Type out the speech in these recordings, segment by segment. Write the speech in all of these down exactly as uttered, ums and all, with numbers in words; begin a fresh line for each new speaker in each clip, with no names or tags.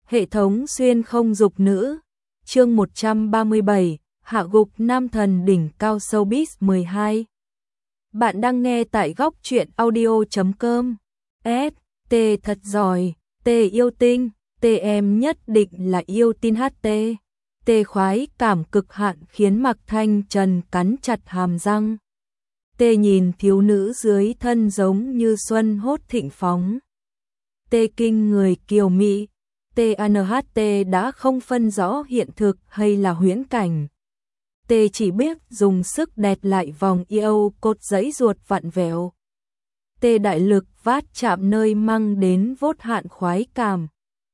Hệ thống xuyên không dục nữ. Chương một trăm ba mươi bảy, hạ gục nam thần đỉnh cao showbiz mười hai. Bạn đang nghe tại góc truyện audio chấm com. S, T thật giỏi, T yêu tinh, T em nhất định là yêu tin hát tê. T khoái cảm cực hạn khiến Mạc Thanh Trần cắn chặt hàm răng. T nhìn thiếu nữ dưới thân giống như xuân hốt thịnh phóng. T kinh người kiều mỹ. T a en hát tê đã không phân rõ hiện thực hay là huyễn cảnh. T chỉ biết dùng sức đẹt lại vòng yêu cột giấy ruột vặn vẹo. T đại lực vát chạm nơi mang đến vốt hạn khoái cảm.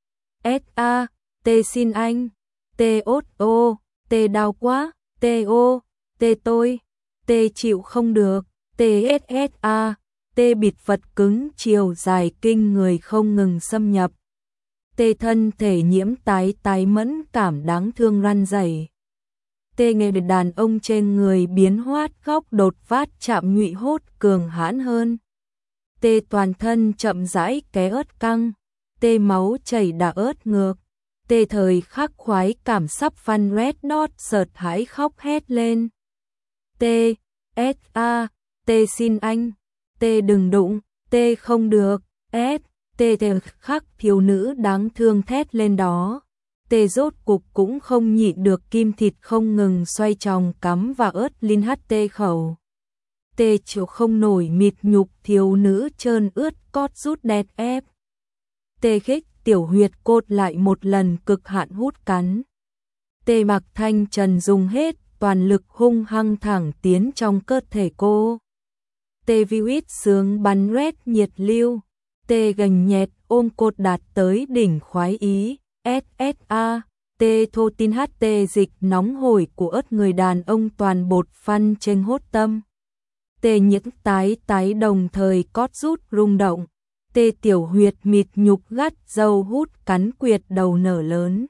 S A, T xin anh. T ốt ô, T đau quá, T ô, T tôi, T chịu không được, T S S A, T bịt vật cứng chiều dài kinh người không ngừng xâm nhập. T thân thể nhiễm tái tái mẫn cảm đáng thương răn rẩy. T nghe được đàn ông trên người biến hoát góc đột vát chạm nhụy hốt cường hãn hơn. T toàn thân chậm rãi ké ớt căng. T máu chảy đã ớt ngược. T thời khắc khoái cảm sắp văn red dot sợt hãi khóc hét lên. T, S A, T xin anh. T đừng đụng, T không được, S, T T khắc thiếu nữ đáng thương thét lên đó. T rốt cục cũng không nhịn được kim thịt không ngừng xoay tròn cắm và ớt linh hát tê khẩu. T chịu không nổi mịt nhục thiếu nữ trơn ướt cót rút đẹt ép. T khích tiểu huyệt cốt lại một lần cực hạn hút cắn. T Mạc Thanh Trần dùng hết toàn lực hung hăng thẳng tiến trong cơ thể cô. T virus sướng bắn rét nhiệt lưu. T gành nhẹt ôm cột đạt tới đỉnh khoái ý. S S A, T thô tin hát tê dịch nóng hổi của ớt người đàn ông toàn bột phân trên hốt tâm. T những tái tái đồng thời cót rút rung động. T tiểu huyệt mịt nhục gắt dâu hút cắn quyệt đầu nở lớn.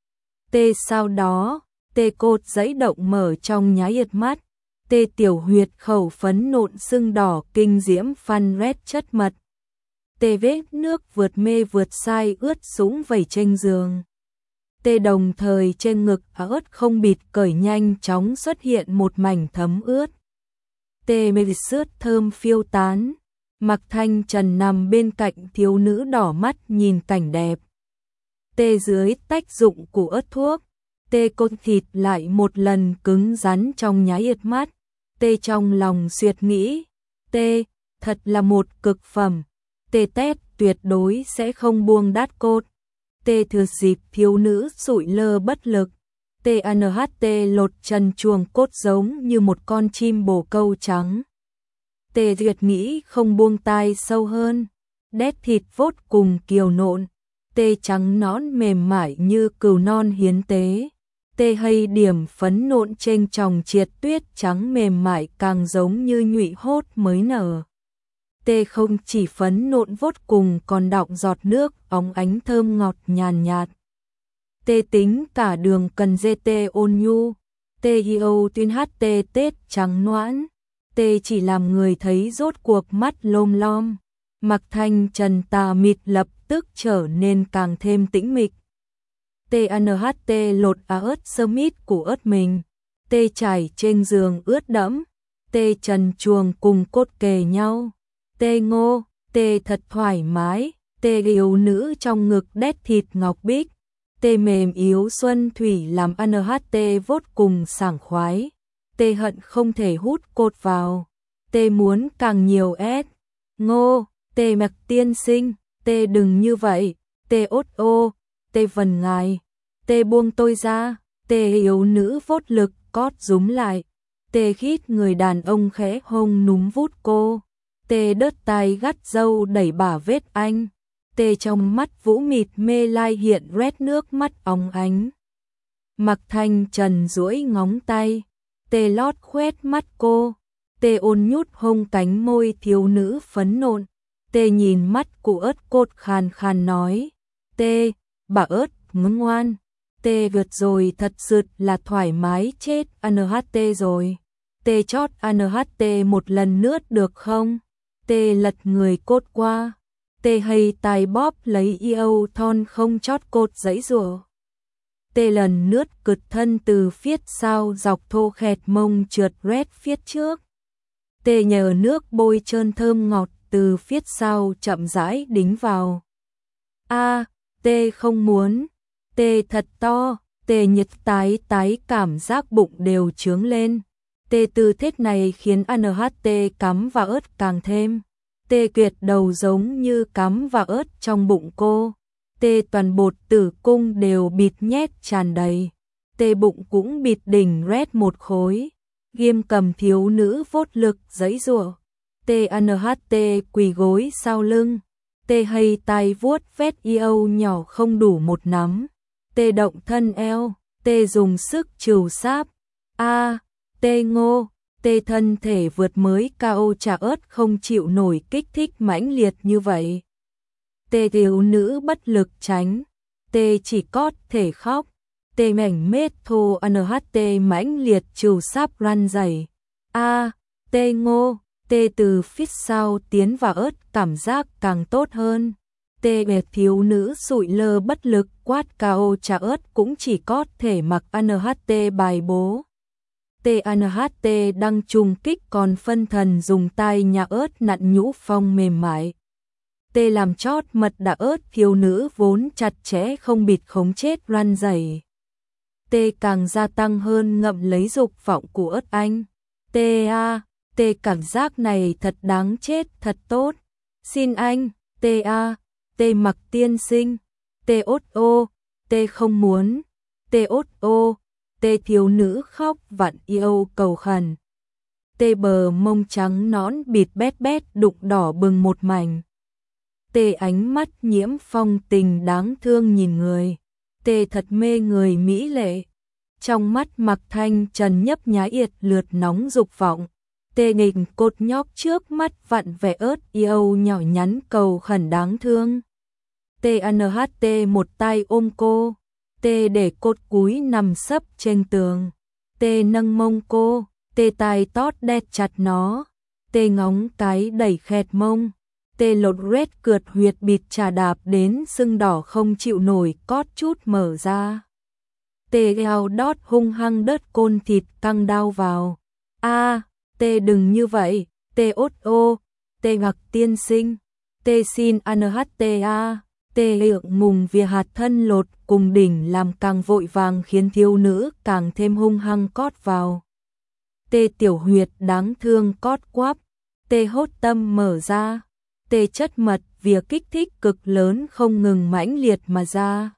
T sau đó, T cột giấy động mở trong nháy yệt mắt. T tiểu huyệt khẩu phấn nộn sưng đỏ kinh diễm phân rét chất mật. T vết nước vượt mê vượt sai ướt sũng vẩy trên giường. T đồng thời trên ngực ớt không bịt cởi nhanh chóng xuất hiện một mảnh thấm ướt. T mê sướt thơm phiêu tán. Mạc Thanh Trần nằm bên cạnh thiếu nữ đỏ mắt nhìn cảnh đẹp. T dưới tách dụng của ớt thuốc. T cốt thịt lại một lần cứng rắn trong nháy yệt mắt. T trong lòng suyệt nghĩ. T, thật là một cực phẩm. T tét tuyệt đối sẽ không buông đát cốt. T thừa dịp thiếu nữ sụi lơ bất lực. T a en hát tê lột trần chuồng cốt giống như một con chim bồ câu trắng. T duyệt nghĩ không buông tai sâu hơn. Đét thịt vốt cùng kiều nộn. T trắng nón mềm mại như cừu non hiến tế. T hay điểm phấn nộn trên tròng triệt tuyết trắng mềm mại càng giống như nhụy hốt mới nở. T không chỉ phấn nộn vốt cùng còn đọng giọt nước óng ánh thơm ngọt nhàn nhạt. T tính cả đường cần dê T ôn nhu. T yêu tuyên hát tê tết trắng noãn. T chỉ làm người thấy rốt cuộc mắt lôm lom. Mạc Thanh Trần tà mịt lập tức trở nên càng thêm tĩnh mịch. T a en hát tê lột á ớt sơ mít của ớt mình. T trải trên giường ướt đẫm. T trần chuồng cùng cốt kề nhau. T ngô, T thật thoải mái. T yêu nữ trong ngực đét thịt ngọc bích. T mềm yếu xuân thủy làm a en hát tê vốt cùng sảng khoái. T hận không thể hút cột vào. T muốn càng nhiều S. Ngô, T Mạc tiên sinh, T đừng như vậy. T ốt ô, T vần ngài. T buông tôi ra. T yếu nữ vốt lực cót rúm lại. T khít người đàn ông khẽ hông núm vút cô. T đớt tai gắt dâu đẩy bả vết anh. T trong mắt vũ mịt mê lai hiện rét nước mắt óng ánh. Mạc Thanh Trần duỗi ngóng tay. T lót khoét mắt cô. T ôn nhút hông cánh môi thiếu nữ phấn nộn. T nhìn mắt cụ ớt cột khàn khàn nói. T, bà ớt ngưỡng ngoan. T vượt rồi thật sự là thoải mái chết a en hát tê rồi. T chót a en hát tê một lần nữa được không? T lật người cốt qua. Tê hay tai bóp lấy yêu thon không chót cột giấy rùa. Tê lần lướt cực thân từ phiết sau dọc thô khẹt mông trượt rét phiết trước. Tê nhờ nước bôi trơn thơm ngọt từ phiết sau chậm rãi đính vào. A, tê không muốn, tê thật to, tê nhiệt tái tái cảm giác bụng đều trướng lên. Tê tư thế này khiến a en hát tê cắm vào ớt càng thêm. Tê quyệt đầu giống như cắm vào ớt trong bụng cô. Tê toàn bột tử cung đều bịt nhét tràn đầy. Tê bụng cũng bịt đỉnh rét một khối. Ghim cầm thiếu nữ vốt lực giãy giụa. Tê a en hát tê quỳ gối sau lưng. Tê hay tay vuốt vét yêu nhỏ không đủ một nắm. Tê động thân eo. Tê dùng sức trừu sáp. A, tê ngô. Tê thân thể vượt mới cao trà ớt không chịu nổi kích thích mãnh liệt như vậy. Tê thiếu nữ bất lực tránh. Tê chỉ có thể khóc. Tê mảnh mết thô a en hát tê mãnh liệt trừu sáp răn rẩy. A, tê ngô. Tê từ phía sau tiến vào ớt cảm giác càng tốt hơn. Tê bẹt thiếu nữ sụi lơ bất lực quát cao trà ớt cũng chỉ có thể mặc a en hát tê bài bố. Tê a en hát tê đang trùng kích còn phân thần dùng tay nhả ớt nặn nhũ phong mềm mại. Tê làm chót mật đã ớt thiếu nữ vốn chặt chẽ không bịt khống chết răn rẩy. Tê càng gia tăng hơn ngậm lấy dục vọng của ớt anh. Tê a, tê cảm giác này thật đáng chết, thật tốt. Xin anh, tê a, tê mặc tiên sinh. Tê ốt ô, tê không muốn. Tê ốt ô, tê thiếu nữ khóc vặn yêu cầu khẩn. Tê bờ mông trắng nõn bịt bét bét đụng đỏ bừng một mảnh. Tê ánh mắt nhiễm phong tình đáng thương nhìn người. Tê thật mê người mỹ lệ. Trong mắt Mạc Thanh Trần nhấp nháy yệt lượt nóng dục vọng. Tê nghịch cột nhóc trước mắt vặn vẻ ớt yêu nhỏ nhắn cầu khẩn đáng thương. Tê a en hát tê một tay ôm cô. Tê để cột cúi nằm sấp trên tường. Tê nâng mông cô. Tê tai tót đét chặt nó. Tê ngóng cái đẩy khẹt mông. Tê lột rét cượt huyệt bịt trà đạp đến sưng đỏ không chịu nổi cót chút mở ra. Tê eo đót hung hăng đớt côn thịt căng đau vào. A, tê đừng như vậy. Tê ốt ô. Tê ngạc tiên sinh. Tê xin a en hát tê a. Tê ượng mùng vìa hạt thân lột cùng đỉnh làm càng vội vàng khiến thiếu nữ càng thêm hung hăng cót vào. Tê tiểu huyệt đáng thương cót quắp. Tê hốt tâm mở ra. Tê chất mật việc kích thích cực lớn không ngừng mãnh liệt mà ra.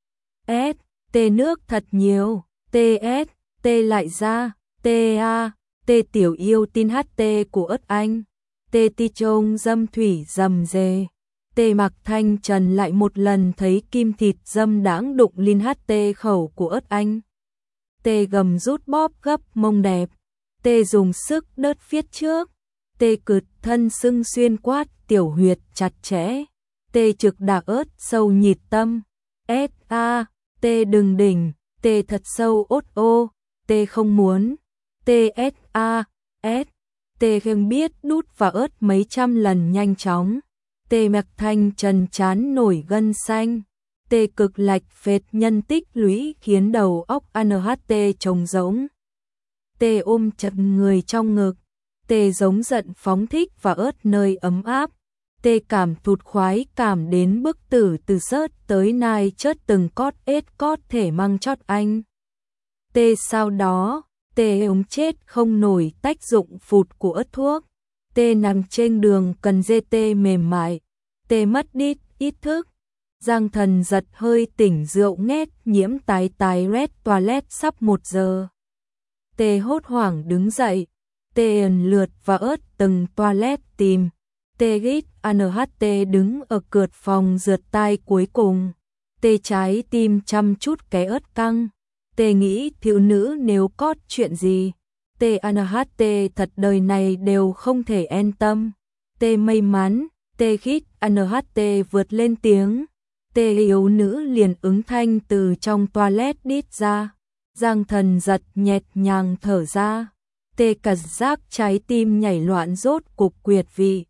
S, tê nước thật nhiều. Tê S, tê lại ra. Tê A, tê tiểu yêu tin hát tê của ớt anh. Tê ti trông dâm thủy dầm dề. Tê Mạc Thanh Trần lại một lần thấy kim thịt dâm đãng đụng linh hát tê khẩu của ớt anh. Tê gầm rút bóp gấp mông đẹp. Tê dùng sức đớt phiết trước. Tê cự thân sưng xuyên quát tiểu huyệt chặt chẽ. Tê trực đả ớt sâu nhịt tâm. S A, tê đừng đỉnh. Tê thật sâu ốt ô. Tê không muốn. Tê S A, S. Tê không biết đút vào ớt mấy trăm lần nhanh chóng. Tê Mạc Thanh Trần chán nổi gân xanh. Tê cực lạch phệt nhân tích lũy khiến đầu óc a en hát tê trống rỗng. Tê ôm chặt người trong ngực. Tê giống giận phóng thích và ớt nơi ấm áp. Tê cảm thụt khoái cảm đến bức tử từ sớt tới nai chớt từng cót ết cót thể mang chót anh. Tê sau đó, tê ống chết không nổi tách dụng phụt của ớt thuốc. Tê nằm trên đường cần dê tê mềm mại. Tê mất đít ít thức. Giang Thần giật hơi tỉnh rượu nghét nhiễm tái tái rét toilet sắp một giờ. Tê hốt hoảng đứng dậy. Tê ẩn lượt và ớt từng toilet tìm. Tê gít a en hát tê đứng ở cượt phòng rượt tai cuối cùng. Tê trái tim chăm chút cái ớt căng. Tê nghĩ thiếu nữ nếu có chuyện gì. Tê a en hát tê thật đời này đều không thể an tâm. Tê may mắn. Tê gít a en hát tê vượt lên tiếng. Tê yếu nữ liền ứng thanh từ trong toilet đít ra. Giang Thần giật nhẹt nhàng thở ra. Tê cảm giác trái tim nhảy loạn rốt cục quyệt vị.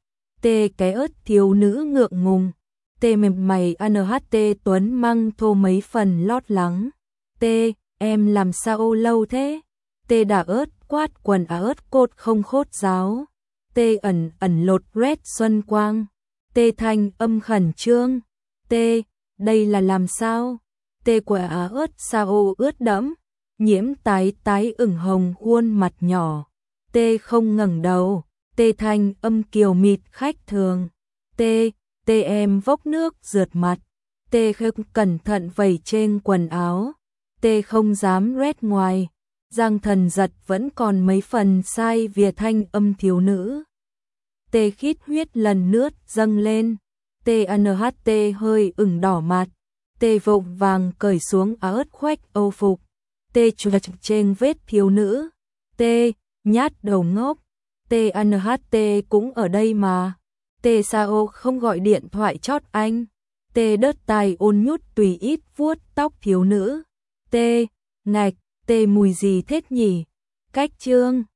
T cái ớt thiếu nữ ngượng ngùng. T mềm mày anh hát tê Tuấn măng thô mấy phần lót lắng. T em làm sao lâu thế? T đà ớt quát quần á ớt cột không khốt giáo. T ẩn ẩn lột red xuân quang. T thanh âm khẩn trương. T đây là làm sao? T quả á ớt sao ướt đẫm, nhiễm tái tái ửng hồng khuôn mặt nhỏ. T không ngẩng đầu. T thanh âm kiều mịt khách thường. T T em vốc nước rượt mặt. T không cẩn thận vẩy trên quần áo. T không dám rét ngoài. Giang Thần Giật vẫn còn mấy phần sai Việt thanh âm thiếu nữ. T khít huyết lần nước dâng lên. T anh hát tê hơi ửng đỏ mặt. T vội vàng cởi xuống áo ớt khoách âu phục. T chụp trên vết thiếu nữ. T nhát đầu ngốc. T anh hát tê cũng ở đây mà. T sao không gọi điện thoại chót anh. T đớt tai ôn nhút tùy ít vuốt tóc thiếu nữ. T ngạch, T mùi gì thế nhỉ? Cách trương.